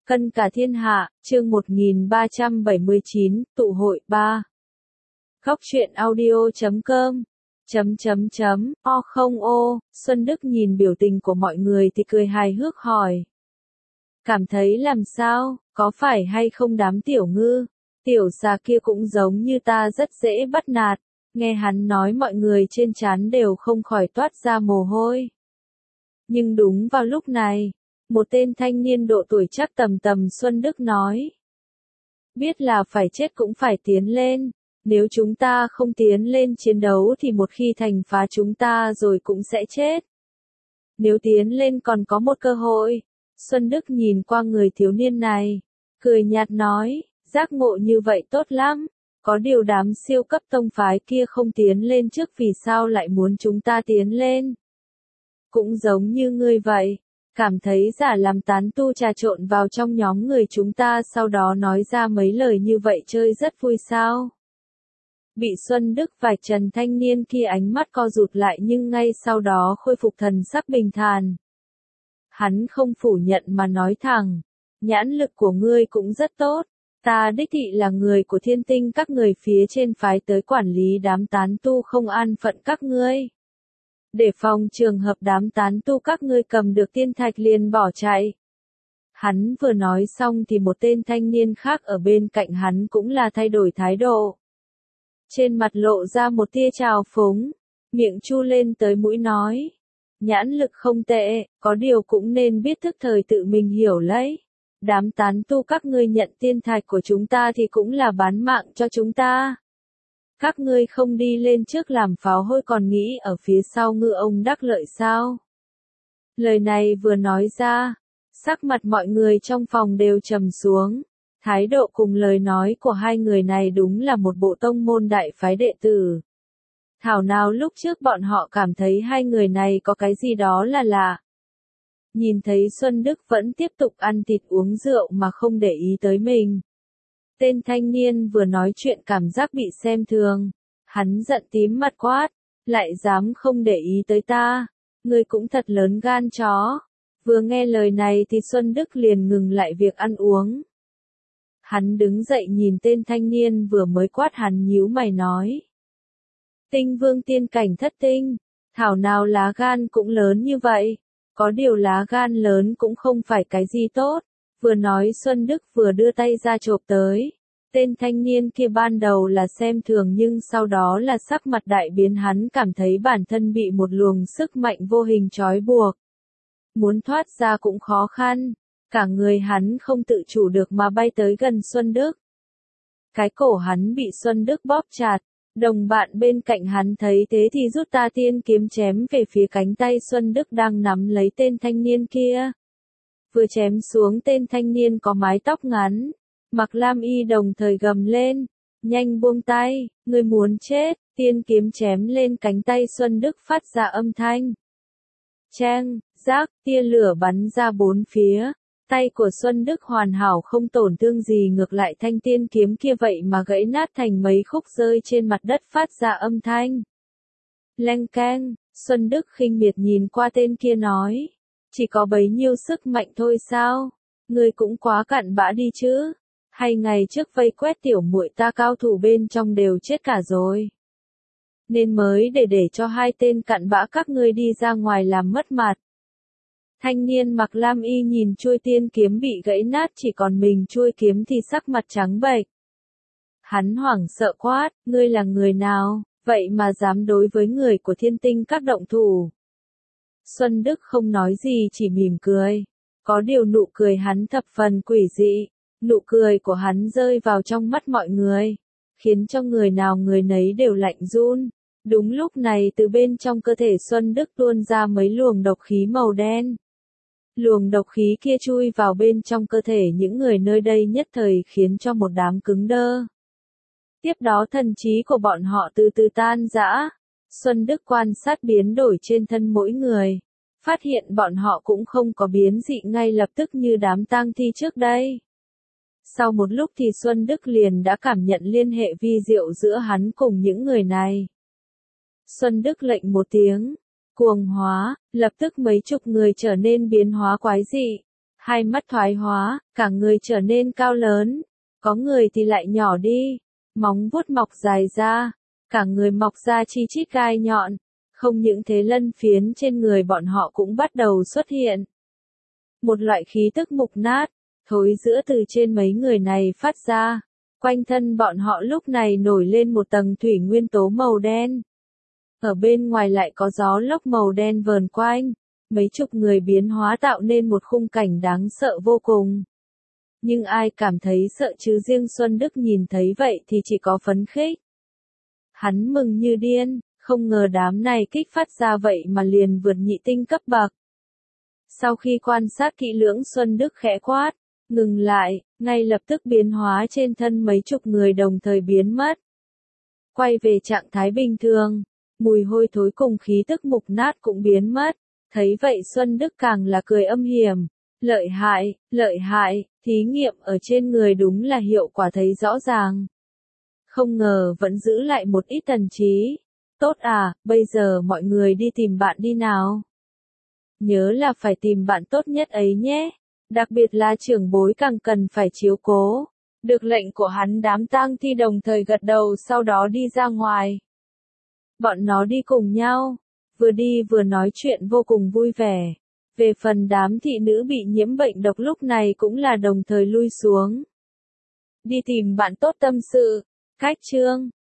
Cân cả thiên hạ, chương 1379, tụ hội 3. Góc truyện audio.com O không ô, Xuân Đức nhìn biểu tình của mọi người thì cười hài hước hỏi. Cảm thấy làm sao, có phải hay không đám tiểu ngư, tiểu xà kia cũng giống như ta rất dễ bắt nạt, nghe hắn nói mọi người trên trán đều không khỏi toát ra mồ hôi. Nhưng đúng vào lúc này, một tên thanh niên độ tuổi chắc tầm Xuân Đức nói. Biết là phải chết cũng phải tiến lên, nếu chúng ta không tiến lên chiến đấu thì một khi thành phá chúng ta rồi cũng sẽ chết. Nếu tiến lên còn có một cơ hội, Xuân Đức nhìn qua người thiếu niên này, cười nhạt nói, giác ngộ như vậy tốt lắm, có điều đám siêu cấp tông phái kia không tiến lên trước vì sao lại muốn chúng ta tiến lên. Cũng giống như ngươi vậy. Cảm thấy giả làm tán tu trà trộn vào trong nhóm người chúng ta sau đó nói ra mấy lời như vậy chơi rất vui sao. Bị Xuân Đức vạch trần thanh niên kia ánh mắt co rụt lại nhưng ngay sau đó khôi phục thần sắc bình thản. Hắn không phủ nhận mà nói thẳng, nhãn lực của ngươi cũng rất tốt, ta đích thị là người của Thiên Tinh các người phía trên phái tới quản lý đám tán tu không an phận các ngươi. Để phòng trường hợp đám tán tu các ngươi cầm được tiên thạch liền bỏ chạy. Hắn vừa nói xong thì một tên thanh niên khác ở bên cạnh hắn cũng là thay đổi thái độ. Trên mặt lộ ra một tia trào phúng, miệng chu lên tới mũi nói. Nhãn lực không tệ, có điều cũng nên biết thức thời tự mình hiểu lấy. Đám tán tu các ngươi nhận tiên thạch của chúng ta thì cũng là bán mạng cho chúng ta. Các ngươi không đi lên trước làm pháo hôi còn nghĩ ở phía sau ngư ông đắc lợi sao? Lời này vừa nói ra, sắc mặt mọi người trong phòng đều trầm xuống. Thái độ cùng lời nói của hai người này đúng là một bộ tông môn đại phái đệ tử. Thảo nào lúc trước bọn họ cảm thấy hai người này có cái gì đó là lạ. Nhìn thấy Xuân Đức vẫn tiếp tục ăn thịt uống rượu mà không để ý tới mình. Tên thanh niên vừa nói chuyện cảm giác bị xem thường. Hắn giận tím mặt quát, lại dám không để ý tới ta. Ngươi cũng thật lớn gan chó. Vừa nghe lời này thì Xuân Đức liền ngừng lại việc ăn uống. Hắn đứng dậy nhìn tên thanh niên vừa mới quát hắn nhíu mày nói. Tinh vương tiên cảnh thất tinh, thảo nào lá gan cũng lớn như vậy. Có điều lá gan lớn cũng không phải cái gì tốt. Vừa nói Xuân Đức vừa đưa tay ra chộp tới. Tên thanh niên kia ban đầu là xem thường nhưng sau đó là sắc mặt đại biến hắn cảm thấy bản thân bị một luồng sức mạnh vô hình trói buộc. Muốn thoát ra cũng khó khăn. Cả người hắn không tự chủ được mà bay tới gần Xuân Đức. Cái cổ hắn bị Xuân Đức bóp chặt. Đồng bạn bên cạnh hắn thấy thế thì rút ta tiên kiếm chém về phía cánh tay Xuân Đức đang nắm lấy tên thanh niên kia. Vừa chém xuống tên thanh niên có mái tóc ngắn. Mặc lam y đồng thời gầm lên. Nhanh buông tay, ngươi muốn chết, tiên kiếm chém lên cánh tay Xuân Đức phát ra âm thanh. Chang, rác, tia lửa bắn ra bốn phía. Tay của Xuân Đức hoàn hảo không tổn thương gì ngược lại thanh tiên kiếm kia vậy mà gãy nát thành mấy khúc rơi trên mặt đất phát ra âm thanh. Leng keng, Xuân Đức khinh miệt nhìn qua tên kia nói. Chỉ có bấy nhiêu sức mạnh thôi sao? Ngươi cũng quá cặn bã đi chứ. Hay ngày trước vây quét tiểu muội ta cao thủ bên trong đều chết cả rồi. Nên mới để cho hai tên cặn bã các ngươi đi ra ngoài làm mất mặt. Thanh niên mặc lam y nhìn chuôi tiên kiếm bị gãy nát chỉ còn mình chuôi kiếm thì sắc mặt trắng bệch. Hắn hoảng sợ quát, ngươi là người nào, vậy mà dám đối với người của Thiên Tinh các động thủ. Xuân Đức không nói gì chỉ mỉm cười. Có điều nụ cười hắn thập phần quỷ dị. Nụ cười của hắn rơi vào trong mắt mọi người. Khiến cho người nào người nấy đều lạnh run. Đúng lúc này từ bên trong cơ thể Xuân Đức tuôn ra mấy luồng độc khí màu đen. Luồng độc khí kia chui vào bên trong cơ thể những người nơi đây nhất thời khiến cho một đám cứng đơ. Tiếp đó thần trí của bọn họ từ từ tan rã. Xuân Đức quan sát biến đổi trên thân mỗi người. Phát hiện bọn họ cũng không có biến dị ngay lập tức như đám tang thi trước đây. Sau một lúc thì Xuân Đức liền đã cảm nhận liên hệ vi diệu giữa hắn cùng những người này. Xuân Đức lệnh một tiếng. Cuồng hóa, lập tức mấy chục người trở nên biến hóa quái dị. Hai mắt thoái hóa, cả người trở nên cao lớn. Có người thì lại nhỏ đi, móng vuốt mọc dài ra, cả người mọc ra chi chít gai nhọn. Không những thế lân phiến trên người bọn họ cũng bắt đầu xuất hiện. Một loại khí tức mục nát, thối rữa từ trên mấy người này phát ra. Quanh thân bọn họ lúc này nổi lên một tầng thủy nguyên tố màu đen. Ở bên ngoài lại có gió lốc màu đen vờn quanh. Mấy chục người biến hóa tạo nên một khung cảnh đáng sợ vô cùng. Nhưng ai cảm thấy sợ chứ riêng Xuân Đức nhìn thấy vậy thì chỉ có phấn khích. Hắn mừng như điên, không ngờ đám này kích phát ra vậy mà liền vượt nhị tinh cấp bậc. Sau khi quan sát kỹ lưỡng Xuân Đức khẽ quát, ngừng lại, ngay lập tức biến hóa trên thân mấy chục người đồng thời biến mất. Quay về trạng thái bình thường, mùi hôi thối cùng khí tức mục nát cũng biến mất. Thấy vậy Xuân Đức càng là cười âm hiểm. Lợi hại, thí nghiệm ở trên người đúng là hiệu quả thấy rõ ràng. Không ngờ vẫn giữ lại một ít thần trí. Tốt à, bây giờ mọi người đi tìm bạn đi nào. Nhớ là phải tìm bạn tốt nhất ấy nhé. Đặc biệt là trưởng bối càng cần phải chiếu cố. Được lệnh của hắn đám tang thi đồng thời gật đầu sau đó đi ra ngoài. Bọn nó đi cùng nhau. Vừa đi vừa nói chuyện vô cùng vui vẻ. Về phần đám thị nữ bị nhiễm bệnh độc lúc này cũng là đồng thời lui xuống. Đi tìm bạn tốt tâm sự. Cách chương